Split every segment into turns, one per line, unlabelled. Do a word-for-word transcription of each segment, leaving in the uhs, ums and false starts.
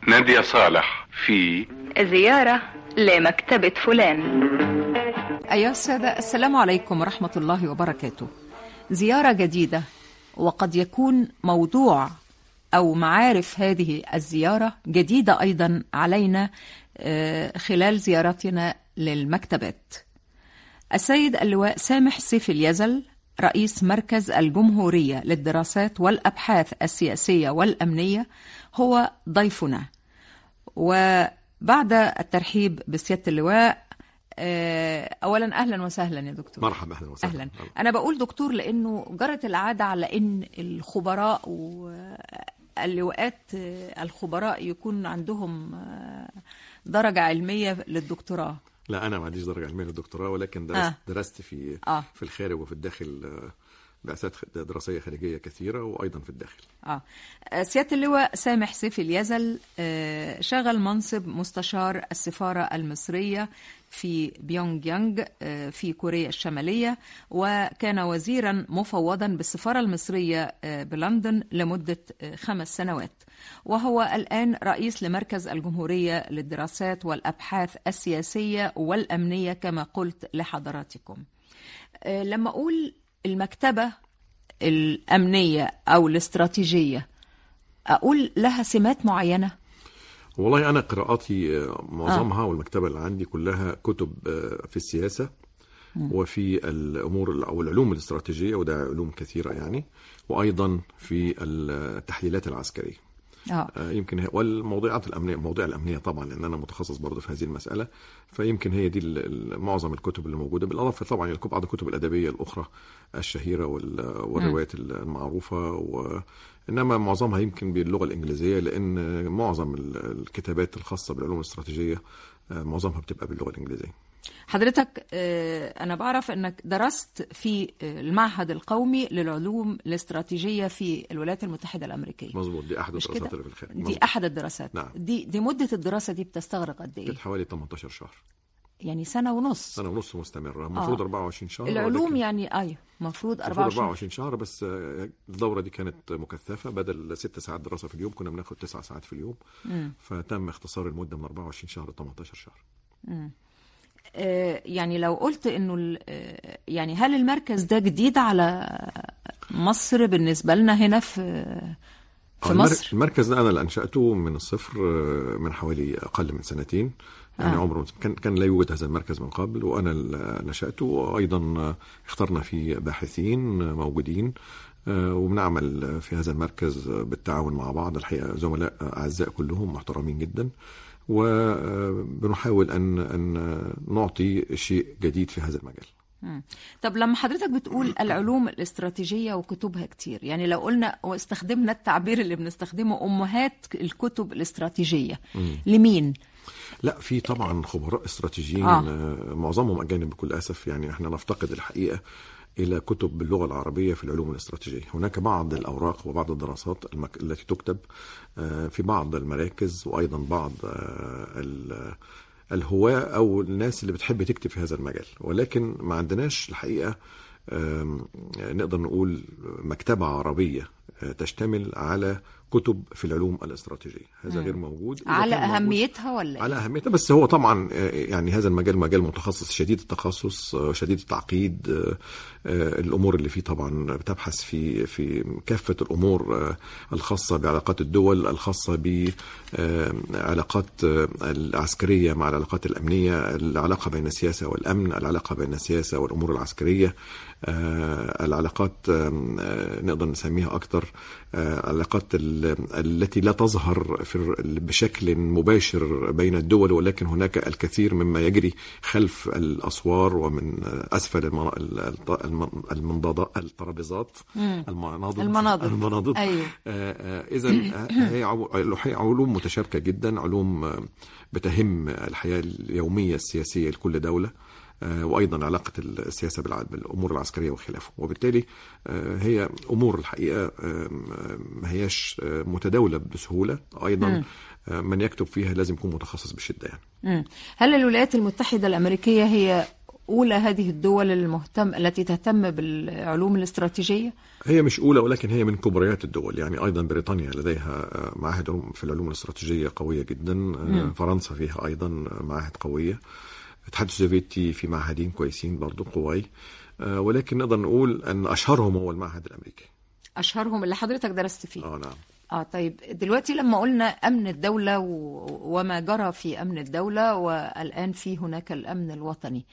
نادية صالح في
زيارة لمكتبة فلان.
أيها السادة، السلام عليكم ورحمة الله وبركاته. زيارة جديدة، وقد يكون موضوع أو معارف هذه الزيارة جديدة أيضا علينا خلال زيارتنا للمكتبات. السيد اللواء سامح سيف اليزل، رئيس مركز الجمهورية للدراسات والأبحاث السياسية والأمنية، هو ضيفنا. وبعد الترحيب بسيادة اللواء، أولا أهلا وسهلا يا دكتور.
مرحبا، أهلا وسهلا.
أهلا. أنا بقول دكتور لأنه جرت العادة على أن الخبراء واللواءات الخبراء يكون عندهم درجة علمية للدكتوراه.
لا، أنا ما عنديش درجة علمية للدكتوراه، ولكن درست, آه. درست في آه. في الخارج وفي الداخل، بعثات دراسية خارجية كثيرة وأيضا في الداخل. آه.
سيادة اللواء سامح سيف اليزل شغل منصب مستشار السفارة المصرية في بيونغ يانغ في كوريا الشمالية، وكان وزيرا مفوضا بالسفارة المصرية بلندن لمدة خمس سنوات، وهو الآن رئيس لمركز الجمهورية للدراسات والأبحاث السياسية والأمنية كما قلت لحضراتكم. لما أقول المكتبة الأمنية أو الاستراتيجية، أقول لها سمات معينة؟
والله أنا قراءاتي معظمها آه. والمكتبة اللي عندي كلها كتب في السياسة م. وفي الأمور أو العلوم الاستراتيجية، وده علوم كثيرة يعني، وأيضا في التحليلات العسكرية. آه. يمكن والموضوعات الأمنية، المواضيع الأمنية طبعا، لأن أنا متخصص برضه في هذه المسألة، فيمكن هي دي معظم الكتب اللي موجودة، بالإضافة طبعا إلى بعض الكتب الأدبية الأخرى الشهيرة والروايات المعروفة، وإنما معظمها يمكن باللغة الإنجليزية، لأن معظم الكتابات الخاصة بالعلوم الاستراتيجية معظمها بتبقى باللغة الإنجليزية.
حضرتك أنا بعرف أنك درست في المعهد القومي للعلوم الاستراتيجية في الولايات المتحدة الأمريكية.
مظبوط، دي أحد الدراسات اللي في الخارج.
دي أحد الدراسات.
نعم.
دي دي مدة الدراسة دي بتستغرق قد إيه؟
حوالي ثمانية عشر شهر،
يعني سنة ونص.
سنة ونص مستمرة، المفروض آه. أربعة وعشرين شهر.
العلوم يعني أيوه المفروض أربعة وعشرين
شهر، بس الدورة دي كانت مكثفة، بدل ست ساعات دراسة في اليوم كنا بناخد تسع ساعات في اليوم. م. فتم اختصار المدة من أربعة وعشرين شهر ل ثمانية عشر شهر. م.
يعني لو قلت انه يعني هل المركز ده جديد على مصر بالنسبة لنا هنا في في مصر؟
المركز ده انا اللي انشأته من الصفر من حوالي اقل من سنتين، يعني آه. عمره كان كان لا يوجد هذا المركز من قبل، وانا اللي نشأته، وايضا اخترنا فيه باحثين موجودين، وبنعمل في هذا المركز بالتعاون مع بعض. الحقيقة زملاء اعزاء كلهم محترمين جدا، وبنحاول أن أن نعطي شيء جديد في هذا المجال.
مم. طب لما حضرتك بتقول العلوم الاستراتيجية وكتبها كتير، يعني لو قلنا واستخدمنا التعبير اللي بنستخدمه أمهات الكتب الاستراتيجية، مم. لمين؟
لا، في طبعا خبراء استراتيجيين آه. معظمهم أجانب بكل أسف، يعني احنا نفتقد الحقيقة إلى كتب باللغة العربية في العلوم الاستراتيجية. هناك بعض الأوراق وبعض الدراسات التي تكتب في بعض المراكز، وأيضا بعض الهواة أو الناس اللي بتحب تكتب في هذا المجال، ولكن ما عندناش الحقيقة نقدر نقول مكتبة عربية تشتمل على كتب في العلوم الاستراتيجية. هذا مم. غير موجود.
على أهميتها ولا؟
على أهميتها، بس هو طبعا يعني هذا المجال مجال متخصص شديد التخصص، شديد التعقيد. الأمور اللي فيه طبعا بتبحث في في كافة الأمور الخاصة بعلاقات الدول، الخاصة بعلاقات العسكرية مع العلاقات الأمنية، العلاقة بين السياسة والأمن، العلاقة بين السياسة والأمور العسكرية، العلاقات نقدر نسميها أكتر العلاقات التي لا تظهر بشكل مباشر بين الدول، ولكن هناك الكثير مما يجري خلف الأسوار ومن أسفل المنضدات، الترابيزات، المناضد
المناضد,
المناضد.
أيوه.
إذن هي علوم متشابكة جدا، علوم بتهم الحياة اليومية السياسية لكل دولة، وأيضا علاقة السياسة بالأمور العسكرية وخلافه، وبالتالي هي أمور الحقيقة ما هياش متداولة بسهولة. أيضا م. من يكتب فيها لازم يكون متخصص بشدة يعني.
م. هل الولايات المتحدة الأمريكية هي أولى هذه الدول المهتم التي تهتم بالعلوم الاستراتيجية؟
هي مش أولى، ولكن هي من كبريات الدول. يعني أيضا بريطانيا لديها معاهد في العلوم الاستراتيجية قوية جدا. م. فرنسا فيها أيضا معاهد قوية. الاتحاد السوفيتي في معهدين كويسين برضو قوي، ولكن نقدر نقول أن أشهرهم هو المعهد الأمريكي.
أشهرهم اللي حضرتك درست فيه.
آه نعم.
آه طيب دلوقتي لما قلنا أمن الدولة وما جرى في أمن الدولة، والآن في هناك الأمن الوطني،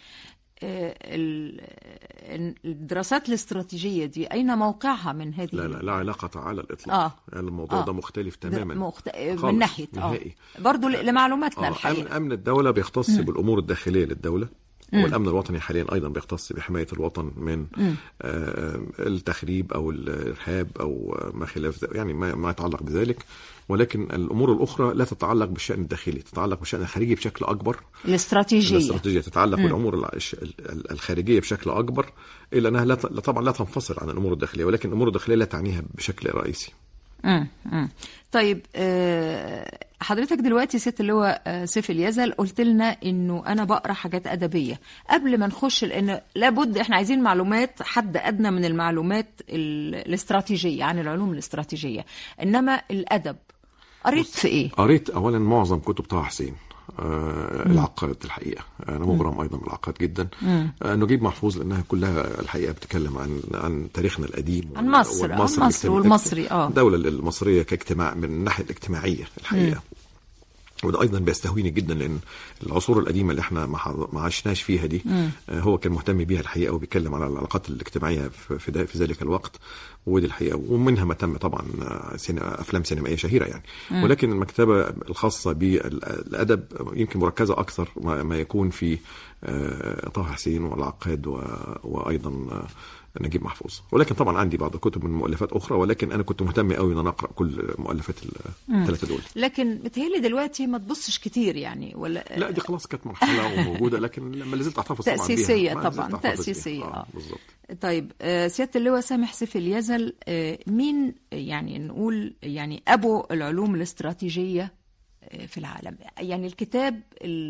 الدراسات الاستراتيجية دي أين موقعها من هذه؟
لا لا لا علاقة على الإطلاق. آه. يعني الموضوع آه. ده مختلف تماما.
مخت... من ناحية آه. برضو لمعلوماتنا آه. الحقيقة
أمن الدولة بيختص م. بالأمور الداخلية للدولة، م. والأمن الوطني حاليا أيضا بيختص بحماية الوطن من آه التخريب أو الإرهاب أو ما خلاف يعني ما, ما يتعلق بذلك. ولكن الأمور الأخرى لا تتعلق بالشأن الداخلي، تتعلق بالشأن الخارجي بشكل أكبر.
الاستراتيجية
الاستراتيجية تتعلق م. بالأمور الخارجية بشكل أكبر، إلا أنها لا طبعا لا تنفصل عن الأمور الداخلية، ولكن الأمور الداخلية لا تعنيها بشكل رئيسي.
امم طيب حضرتك دلوقتي ست اللواء سيف اليزل قلت لنا انه انا بقرا حاجات ادبيه. قبل ما نخش، لان لابد احنا عايزين معلومات حد ادنى من المعلومات الاستراتيجيه عن العلوم الاستراتيجيه، انما الادب قريت في ايه؟
قريت اولا معظم كتب طه حسين. آه العقاد الحقيقة أنا مغرم أيضا بالعقاد جدا. آه نجيب محفوظ لأنها كلها الحقيقة بتتكلم عن عن تاريخنا القديم،
عن مصر عن مصر والمصري اه
الدولة المصرية كاجتماع من الناحية الاجتماعية الحقيقة. مم. وده أيضا بيستهويني جدا، لأن العصور القديمة اللي احنا ما عشناش فيها دي آه هو كان مهتم بيها الحقيقة، وبيتكلم على العلاقات الاجتماعية في في ذلك الوقت. ودي الحقيقة، ومنها ما تم طبعا سينما أفلام سينمائية شهيرة يعني. م. ولكن المكتبة الخاصة بالأدب يمكن مركزة أكثر ما يكون في طه حسين والعقاد وأيضا نجيب محفوظ. ولكن طبعا عندي بعض الكتب من مؤلفات أخرى، ولكن أنا كنت مهتم قوي أن أنا أقرأ كل مؤلفات الثلاثة دول.
لكن بتهيألي دلوقتي ما تبصش كتير يعني، ولا
لا دي خلاص كانت مرحلة وموجودة، لكن لما لازلت أحتفظ طبعا
تأسيسية بيها. طبعا تأسيسية آه.
بالضبط.
طيب سيادة اللواء سامح سيف اليزل، مين يعني نقول يعني أبو العلوم الاستراتيجية في العالم؟ يعني الكتاب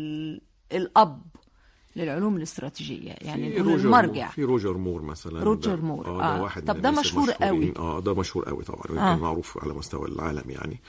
الأب للعلوم الاستراتيجية، يعني المرجع.
في روجر مور مثلا.
روجر مور
اه, آه. ده واحد
طب ده مشهور قوي.
اه ده مشهور قوي طبعا، ويمكن آه. معروف على مستوى العالم يعني.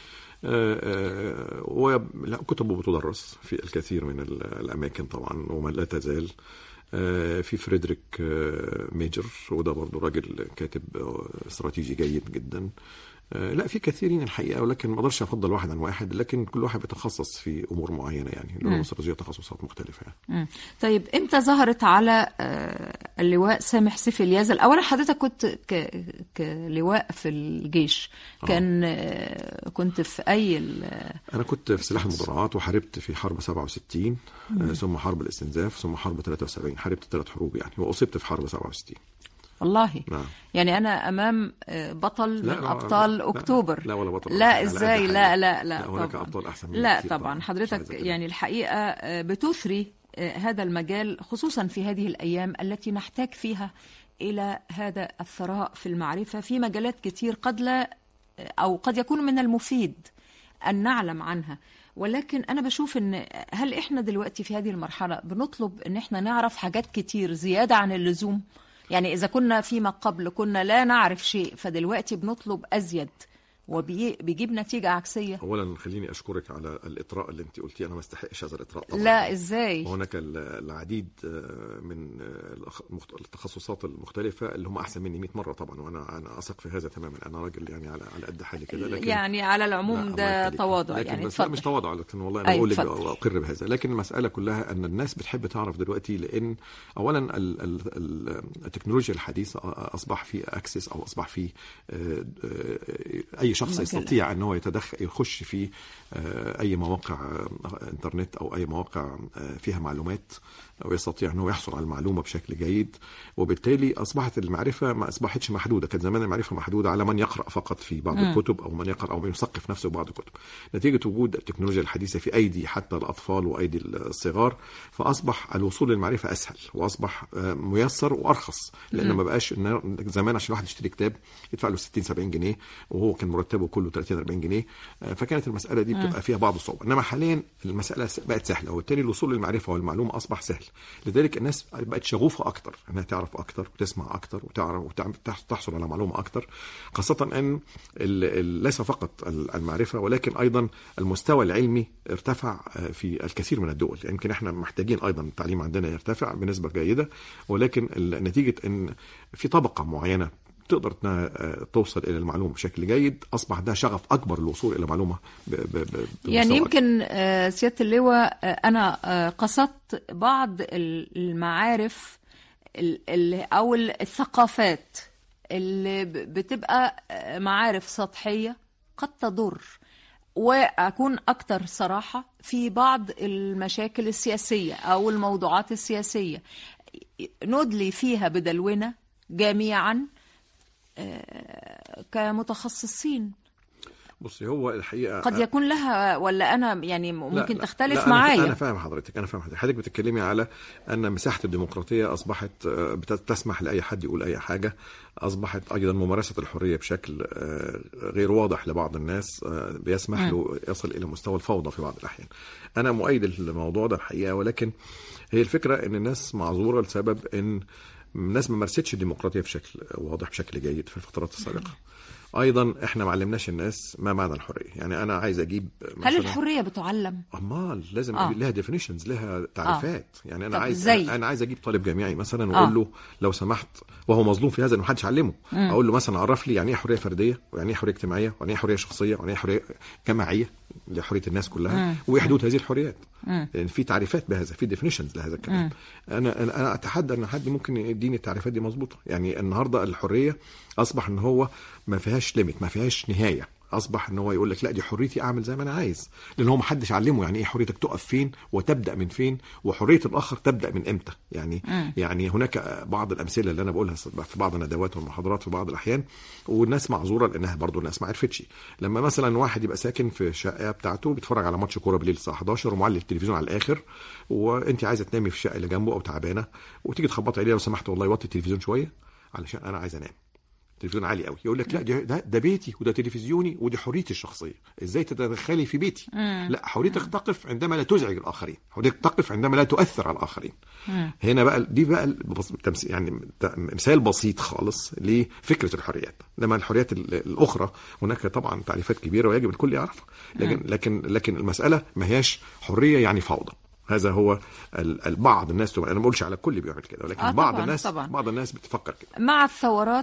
آه آه وكتبه بتدرس في الكثير من الأماكن طبعا وما لا تزال. آه في فريدريك آه ميجر، وده برضو راجل كاتب استراتيجي جيد جدا. آه لا في كثيرين الحقيقة، ولكن ما اقدرش افضل واحد عن واحد، لكن كل واحد بيتخصص في امور معينة يعني. العلوم الاستراتيجية تخصصات مختلفة يعني.
مم. طيب امتى ظهرت على آه اللواء سامح سيف اليزل؟ اولا حضرتك كنت ك... كلواء في الجيش، كان آه كنت في اي ال...
انا كنت في سلاح المدرعات، وحاربت في حرب سبعة وستين آه ثم حرب الاستنزاف، ثم حرب ثلاثة وسبعين. حاربت ثلاث حروب يعني، واصبت في حرب سبعة وستين.
والله
نعم.
يعني أنا أمام بطل من
لا
أبطال
لا
أكتوبر.
لا ولا بطل.
لا إزاي؟ لا لا لا,
لا هناك أبطال أحسن من
لا طبعا, طبعا. حضرتك يعني الحقيقة بتثري هذا المجال، خصوصا في هذه الأيام التي نحتاج فيها إلى هذا الثراء في المعرفة في مجالات كتير قد لا أو قد يكون من المفيد أن نعلم عنها. ولكن أنا بشوف إن هل إحنا دلوقتي في هذه المرحلة بنطلب إن إحنا نعرف حاجات كتير زيادة عن اللزوم؟ يعني إذا كنا فيما قبل كنا لا نعرف شيء، فدلوقتي بنطلب أزيد وبيجيب نتيجة عكسية.
أولا خليني أشكرك على الإطراء اللي أنت قلتيه، أنا ما استحقش هذا الإطراء طبعا.
لا إزاي؟
هناك العديد من التخصصات المختلفة اللي هم أحسن مني مئة مرة طبعا، وأنا أنا أثق في هذا تماما. أنا راجل يعني على على قد حالي كده، لكن
يعني على العموم ده تواضع يعني.
بس مش تواضع، لكن والله أنا أقول لك أقر بهذا. لكن المسألة كلها أن الناس بتحب تعرف دلوقتي، لأن أولا التكنولوجيا الحديثة أصبح في أكسس أو أصبح في أي شخص يستطيع أنه يتدخل يخش في أي مواقع إنترنت أو أي مواقع فيها معلومات، ويستطيع أنه يحصل على المعلومة بشكل جيد. وبالتالي أصبحت المعرفة ما أصبحتش محدودة. كان زمان المعرفة محدودة على من يقرأ فقط في بعض م. الكتب، أو من يقرأ أو من يثقف نفسه ببعض الكتب. نتيجة وجود التكنولوجيا الحديثة في أيدي حتى الأطفال وأيدي الصغار، فأصبح الوصول للمعرفة أسهل، وأصبح ميسر وأرخص. لأن ما بقاش زمان عشان واحد يشتري كتاب يدفع له ستين سبعين جنيه، وهو كان مرتبه كله ثلاثين أربعين جنيه. فكانت المساله دي بتبقى فيها بعض الصعوبه، انما حاليا المساله بقت سهله، وبالتالي الوصول للمعرفه والمعلومه اصبح سهل. لذلك الناس بقت شغوفه اكتر انها تعرف اكتر وتسمع اكتر وتعرف وتحصل على معلومه اكتر، خاصه ان ليس فقط المعرفه ولكن ايضا المستوى العلمي ارتفع في الكثير من الدول. يمكن يعني احنا محتاجين ايضا التعليم عندنا يرتفع بنسبه جيده، ولكن نتيجه ان في طبقه معينه تقدر توصل الى المعلومه بشكل جيد، اصبح ده شغف اكبر للوصول الى معلومه ب ب ب
يعني يمكن سياده اللواء انا قصدت بعض المعارف او الثقافات اللي بتبقى معارف سطحيه قد تضر، وأكون أكتر صراحة في بعض المشاكل السياسية أو الموضوعات السياسية ندلي فيها بدلونا جميعا كمتخصصين.
بصي هو الحقيقه
قد يكون لها، ولا انا يعني ممكن لا تختلف
لا
معايا.
انا فاهم حضرتك انا فاهم حضرتك حضرتك بتتكلمي على ان مساحه الديمقراطيه اصبحت بتسمح لاي حد يقول اي حاجه، اصبحت ايضا ممارسه الحريه بشكل غير واضح لبعض الناس بيسمح له يصل الى مستوى الفوضى في بعض الاحيان. انا مؤيد الموضوع ده الحقيقه، ولكن هي الفكره ان الناس معذوره لسبب ان الناس ما مارستش الديمقراطيه بشكل واضح بشكل جيد في الفترات السابقه. ايضا احنا ما علمناش الناس ما معنى الحريه. يعني انا عايز اجيب
هل الحريه بتعلم؟
امال لازم آه. لها ديفينيشنز، لها تعريفات. آه. يعني انا عايز
زي.
انا عايز اجيب طالب جامعي مثلا واقول له آه. لو سمحت، وهو مظلوم في هذا انه محدش علمه، مم. اقول له مثلا عرف لي يعني ايه حريه فرديه، ويعني ايه حريه اجتماعيه، ويعني ايه حريه شخصيه، ويعني ايه حريه جماعيه لحريه الناس كلها، وايه حدود هذه الحريات. لان يعني في تعريفات بهذا، في ديفينيشنز لهذا الكلام. مم. انا انا اتحدى ان حد ممكن يديني التعريفات دي مظبوطه. يعني النهارده الحريه اصبح ان هو ما فيهاش ليميت، ما فيهاش نهايه. اصبح ان هو يقول لك لا دي حريتي اعمل زي ما انا عايز، لان هو ما حدش علمه يعني ايه حريتك تقف فين وتبدا من فين، وحريه الاخر تبدا من امتى. يعني م. يعني هناك بعض الامثله اللي انا بقولها في بعض الندوات والمحاضرات في بعض الاحيان، والناس معذوره لانها برضو الناس ما عرفتش. لما مثلا واحد يبقى ساكن في الشقه بتاعته بيتفرج على ماتش كوره بالليل الساعه حداشر ومعلق التلفزيون على الاخر، وانت عايزه تنامي في الشقه اللي جنبه او تعبانه، وتيجي تخبطي عليه لو سمحت والله وطي التلفزيون شويه علشان انا عايز انام، تلفزيون عالي قوي. يقول لك لا ده ده بيتي وده تلفزيوني ودي حريتي الشخصيه، ازاي تتدخلي في بيتي؟ مم. لا، حريتك تقف عندما لا تزعج الاخرين، حريتك تقف عندما لا تؤثر على الاخرين. مم. هنا بقى دي بقى يعني مثال بسيط خالص لفكره الحريات. لما الحريات الاخرى هناك طبعا تعريفات كبيره ويجب الكل يعرفها، لكن لكن لكن المساله ما هياش حريه يعني فوضى. هذا هو البعض الناس، انا ما بقولش على الكل بيعمل كده، ولكن آه بعض الناس طبعًا. بعض الناس بتفكر كده.
مع الثورات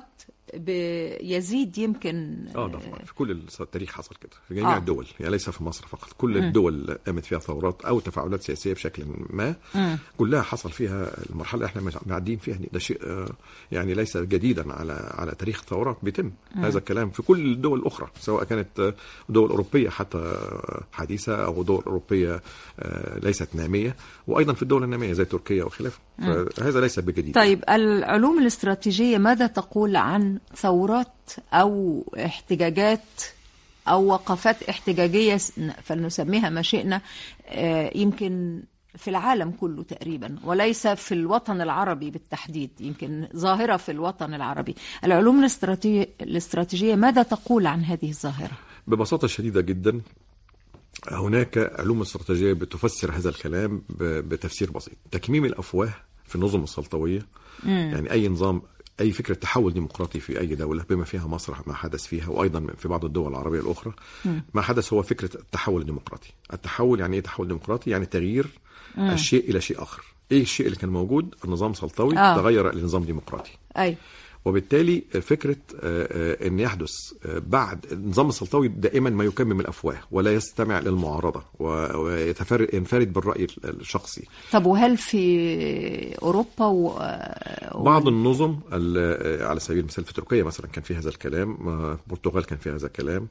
بيزيد يمكن
اه ده في كل التاريخ حصل كده في جميع آه. الدول، يعني ليس في مصر فقط. كل م. الدول قامت فيها ثورات او تفاعلات سياسيه بشكل ما، م. كلها حصل فيها المرحله اللي احنا معدين فيها دي. ده شيء يعني ليس جديدا على على تاريخ الثورات، بيتم م. هذا الكلام في كل الدول الاخرى، سواء كانت دول اوروبيه حتى حديثه او دول اوروبيه ليست ناميه، وايضا في الدول الناميه زي تركيا وخلافه. فهذا ليس بجديد.
طيب العلوم الاستراتيجيه ماذا تقول عن ثورات أو احتجاجات أو وقفات احتجاجية فلنسميها ما شئنا، يمكن في العالم كله تقريبا وليس في الوطن العربي بالتحديد، يمكن ظاهرة في الوطن العربي. العلوم الاستراتيجية ماذا تقول عن هذه الظاهرة؟
ببساطة شديدة جدا هناك علوم استراتيجية بتفسر هذا الكلام بتفسير بسيط. تكميم الأفواه في النظم السلطوية، مم. يعني أي نظام، أي فكرة تحول ديمقراطي في أي دولة بما فيها مصر ما حدث فيها، وأيضا في بعض الدول العربية الأخرى، م. ما حدث هو فكرة التحول الديمقراطي. التحول يعني إيه تحول ديمقراطي؟ يعني تغيير م. الشيء إلى شيء آخر. إيه الشيء اللي كان موجود؟ النظام سلطوي آه. تغير لنظام ديمقراطي. أي. وبالتالي فكرة أن يحدث بعد النظام السلطوي دائما ما يكمم الأفواه ولا يستمع للمعارضة وينفرد بالرأي الشخصي.
طب وهل في أوروبا و...
بعض النظم على سبيل المثال في تركيا مثلا كان في هذا الكلام، البرتغال كان في هذا الكلام،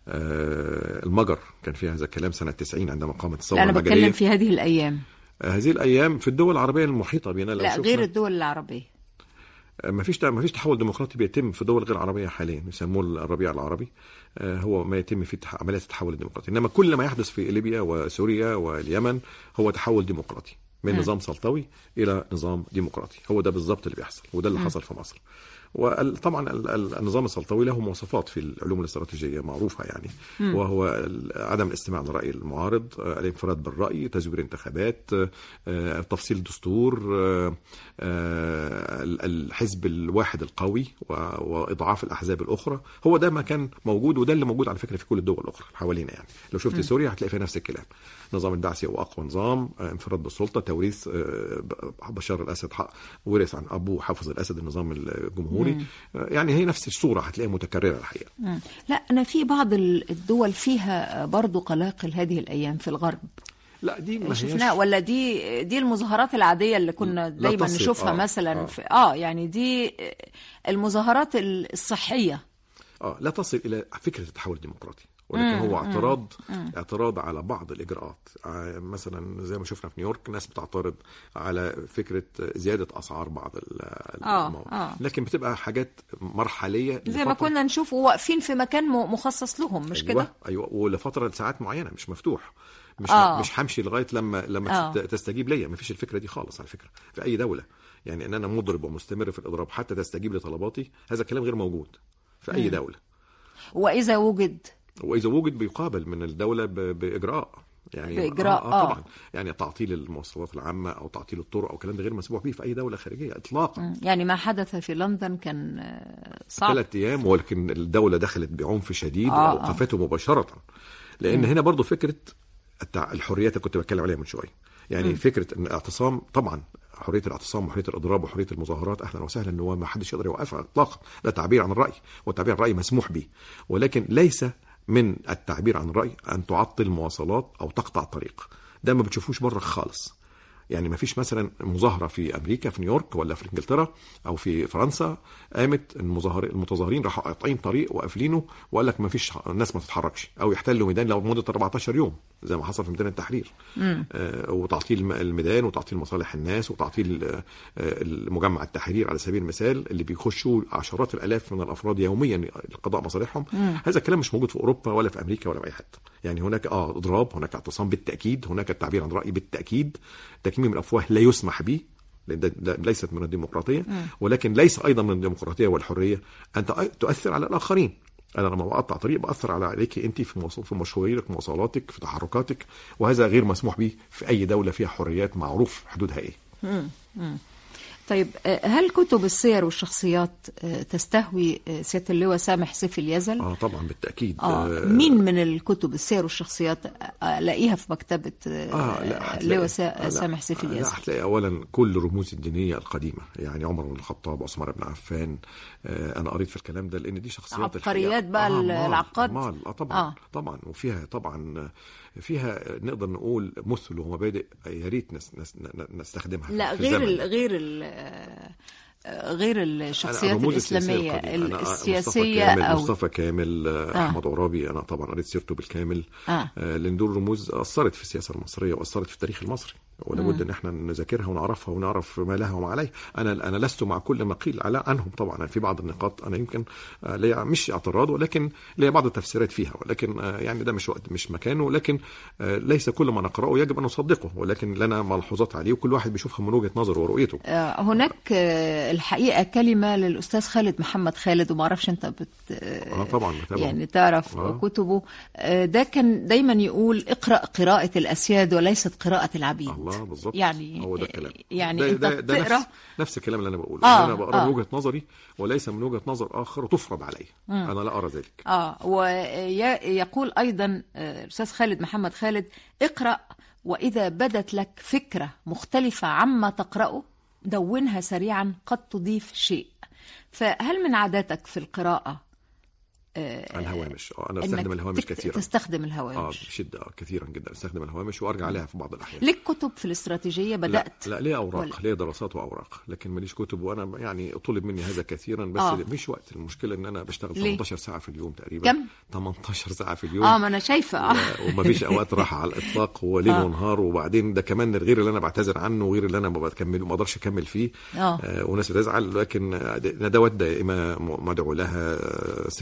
المجر كان في هذا الكلام سنة تسعين عندما قامت الثورة
المجرية. أنا بتكلم في هذه الأيام
هذه الأيام في الدول العربية المحيطة بنا.
لا غير الدول العربية
ما فيش ما فيش تحول ديمقراطي بيتم في دول غير عربيه حاليا، يسموه الربيع العربي، هو ما يتم في عمليات التحول الديمقراطي. انما كل ما يحدث في ليبيا وسوريا واليمن هو تحول ديمقراطي من م. نظام سلطوي الى نظام ديمقراطي. هو ده بالضبط اللي بيحصل، وده اللي م. حصل في مصر. وطبعا النظام السلطوي له مواصفات في العلوم الاستراتيجية معروفة يعني، م. وهو عدم الاستماع لرأي المعارض، الانفراد بالرأي، تزوير انتخابات، تفصيل دستور، الحزب الواحد القوي وإضعاف الأحزاب الأخرى. هو ده ما كان موجود، وده اللي موجود على فكرة في كل الدول الأخرى حوالينا يعني. لو شفت م. سوريا هتلاقي فيها نفس الكلام، نظام البعثي هو أقوى نظام، انفراد بالسلطة، توريث بشار الأسد ورث عن أبوه حافظ الأسد النظام الجمهوري. مم. يعني هي نفس الصورة هتلاقيها متكررة الحقيقة.
مم. لا أنا في بعض الدول فيها برضو قلاقل هذه الأيام في الغرب.
لا دي ما
شفناها ولا دي دي المظاهرات العادية اللي كنا دايما نشوفها آه. مثلا آه. في اه يعني دي المظاهرات الصحية
اه لا تصل إلى فكرة التحول الديمقراطي، ولكن مم. هو اعتراض مم. اعتراض على بعض الإجراءات. مثلا زي ما شفنا في نيويورك ناس بتعترض على فكرة زيادة أسعار بعض المواد، آه. لكن بتبقى حاجات مرحلية
زي ما كنا نشوف واقفين في مكان مخصص لهم، مش
أيوة
كده؟
أيوة، ولفترة ساعات معينة، مش مفتوح، مش آه. مش همشي لغاية لما لما آه. تستجيب ليا. ما فيش الفكرة دي خالص على فكرة في أي دولة، يعني أن أنا مضرب ومستمر في الإضراب حتى تستجيب لطلباتي، هذا الكلام غير موجود في أي مم. دولة.
وإذا وجد
وإذا وجد بيقابل من الدولة بإجراء، يعني
بإجراء
آه آه طبعا، يعني تعطيل المواصلات العامة أو تعطيل الطرق أو كلام ده غير مسموح به في أي دولة خارجية إطلاقا.
يعني ما حدث في لندن كان صعب،
ثلاث أيام، ولكن الدولة دخلت بعنف شديد آه ووقفته آه. مباشرة، لأن م. هنا برضو فكرة الحريات اللي كنت بتكلم عليها من شوية، يعني م. فكرة أن الاعتصام، طبعا حرية الاعتصام وحرية الإضراب وحرية المظاهرات أهلا وسهلا، إن هو ما حدش يقدر يوقفها إطلاقا، ده تعبير عن الرأي، والتعبير عن الرأي مسموح به، ولكن ليس من التعبير عن الرأي أن تعطل مواصلات أو تقطع الطريق. ده ما بتشوفوش بره خالص. يعني ما فيش مثلا مظاهرة في أمريكا في نيويورك ولا في إنجلترا أو في فرنسا قامت المتظاهرين راحوا قاطعين طريق وقافلينه وقال لك ما فيش الناس ما تتحركش، أو يحتلوا ميدان لو مدة أربعتاشر يوم زي ما حصل في ميدان التحرير. آه وتعطيل الميدان وتعطيل مصالح الناس وتعطيل آه المجمع التحرير على سبيل المثال، اللي بيخشوا عشرات الآلاف من الأفراد يوميا لقضاء مصالحهم. مم. هذا الكلام مش موجود في أوروبا ولا في أمريكا ولا في أي حتة. يعني هناك آه إضراب، هناك اعتصام بالتأكيد، هناك التعبير عن الرأي بالتأكيد، تكميم الأفواه لا يسمح به، ليست من الديمقراطية، ولكن ليس أيضا من الديمقراطية والحرية أن تؤثر على الآخرين. أنا لما بقطع طريق بأثر على عليك أنت في في مشوارك، مواصلاتك، في تحركاتك، وهذا غير مسموح به في أي دولة فيها حريات معروف حدودها إيه.
مم. مم. طيب هل كتب السير والشخصيات تستهوي سيادة اللواء سامح سيف اليزل؟
اه طبعا بالتأكيد.
آه. مين من الكتب السير والشخصيات الاقيها في مكتبة آه اللواء سامح سيف اليزل؟
لا هتلاقي اولا كل رموز الدينية القديمة، يعني عمر بن الخطاب وعثمان بن عفان. آه انا قريت في الكلام ده لان دي شخصيات
عبقريات بقى آه العقاد.
آه طبعا آه. طبعا وفيها طبعا فيها نقدر نقول مثل ومبادئ يا ريت نستخدمها.
لا غير ال غير ال غير الشخصيات الإسلامية السياسية
مصطفى كامل أو مصطفى كامل آه. أحمد عرابي أنا طبعا قريت سيرته بالكامل. آه. آه لأن دول رموز أثرت في السياسة المصرية وأثرت في التاريخ المصري، ولابد ان احنا نذاكرها ونعرفها ونعرف ما لها وما عليها. انا انا لست مع كل ما قيل على عنهم طبعا، في بعض النقاط انا يمكن لي مش اعتراض، ولكن لي بعض التفسيرات فيها، ولكن يعني ده مش وقت مش مكانه. لكن ليس كل ما نقراه يجب ان نصدقه، ولكن لنا ملحوظات عليه وكل واحد بيشوفها من وجهة نظره ورؤيته.
هناك الحقيقه كلمه للاستاذ خالد محمد خالد، وما اعرفش انت بت
اه طبعا بتابعه.
يعني تعرف آه. كتبه. ده كان دايما يقول اقرأ قراءة الاسياد وليست قراءة العبيد.
الله بالظبط،
يعني
هو ده الكلام.
يعني
ده
انت
ده ده
بتقرا
نفس, نفس الكلام اللي انا بقوله. آه انا بقرا آه. من وجهة نظري وليس من وجهة نظر اخر وتفرض علي. مم. انا لا ارى ذلك.
اه ويقول ايضا الاستاذ خالد محمد خالد اقرأ، واذا بدت لك فكرة مختلفة عما تقرأه دونها سريعا قد تضيف شيء. فهل من عاداتك في القراءة
آه الهوامش؟ اه انا استخدم الهوامش كثيرا.
تستخدم الهوامش
اه بشده آه كثيرا جدا استخدم الهوامش وارجع عليها في بعض الاحيان.
ليك كتب في الاستراتيجيه بدات؟
لا, لا ليه اوراق، ليه دراسات واوراق، لكن ماليش كتب. وانا يعني طلب مني هذا كثيرا بس آه. مش وقت. المشكله ان انا بشتغل ثمانية عشر ساعه في اليوم تقريبا.
كم؟
ثمانية عشر ساعه في اليوم.
اه ما انا شايفه اه
وما فيش اوقات راحه على الاطلاق، هو ليل آه. ونهار. وبعدين ده كمان غير اللي انا بعتذر عنه وغير اللي انا ما بكمل وما اقدرش اكمل فيه. آه. آه وناس بتزعل، لكن ندوات دائمه مدعو لها، سيمينارات،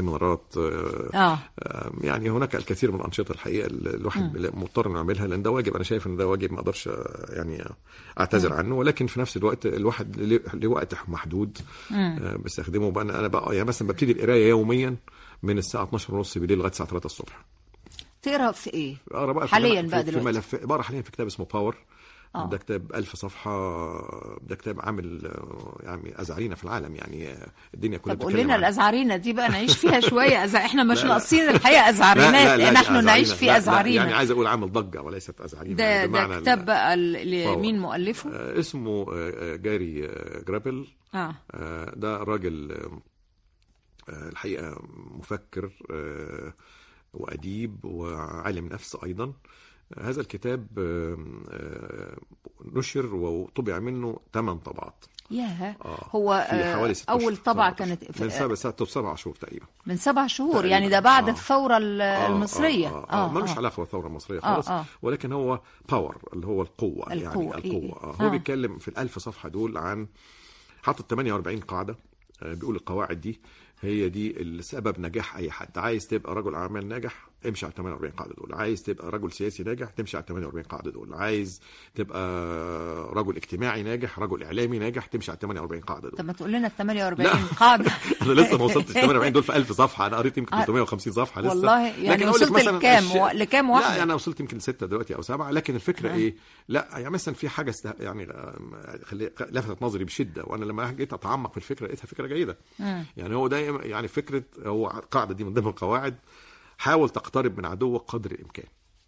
فقط. آه. يعني هناك الكثير من الأنشطة الحقيقة الواحد م. مضطر إنه يعملها، لأن ده واجب. أنا شايف إن ده واجب ما أقدرش يعني أعتذر م. عنه، ولكن في نفس الوقت الواحد له وقت محدود آه بستخدمه. بقى أنا بقى يعني مثلا ببتدي القراية يوميا من الساعة اتناشر ونص بالليل لغاية الساعة ثلاثة الصبح.
تقرا في إيه؟
بقى
حاليا
في
بقى دلوقتي؟
في ملف بقرا حاليا في كتاب اسمه باور. آه. ده كتاب ألف صفحة، ده كتاب عامل يعني أزعرينا في العالم، يعني الدنيا كلها.
طب قول لنا الأزعرينا دي بقى نعيش فيها شوية. أز... احنا مش ناقصين الحقيقة أزعرينات، نحن نعيش في أزعرينا.
يعني عايز أقول عامل ضجة وليست أزعرينا.
ده, ده كتاب بقى مين مؤلفه؟
آه اسمه آه جاري جرابل.
آه.
آه ده راجل آه الحقيقة مفكر آه وأديب وعالم نفس أيضا. هذا الكتاب نشر وطبع منه ثمان طبعات.
ياه. آه. هو أول طبعة كانت
في من سبع سبع سبع شهور تقريبا.
من سبع شهور يعني ده بعد آه. الثورة المصرية.
آه. آه. آه. آه. ملوش آه. علاقة بالثورة المصرية خالص. آه. آه. ولكن هو باور اللي هو القوة, القوة. يعني القوة. آه. هو آه. بيتكلم في الألف صفحة دول عن حاطط ثمانية وأربعين قاعدة. بيقول القواعد دي هي دي السبب نجاح اي حد. عايز تبقى رجل اعمال ناجح امشي على ثمانية وأربعين قاعده دول. عايز تبقى رجل سياسي ناجح تمشي على ثمانية وأربعين قاعده دول. عايز تبقى رجل اجتماعي ناجح رجل اعلامي ناجح تمشي على ثمانية وأربعين قاعده دول.
طب ما تقول لنا ال ثمانية وأربعين قاعده.
انا لسه ما وصلتش ثمانية وأربعين دول في ألف صفحه. انا قريت يمكن ثلاثمية وخمسين صفحه لسه
والله. يعني وصلت لكام و... لكام واحده؟
لا انا وصلت يمكن لستة دلوقتي او سبعة. لكن الفكره آه. ايه؟ لا يعني مثلا في حاجه است... يعني خلي لفتت نظري بشده، وانا لما جيت اتعمق في الفكره لقيتها فكره جيده. م. يعني هو دايما يعني فكره هو القاعده دي من ضمن القواعد حاول تقترب من عدوك قدر الامكان.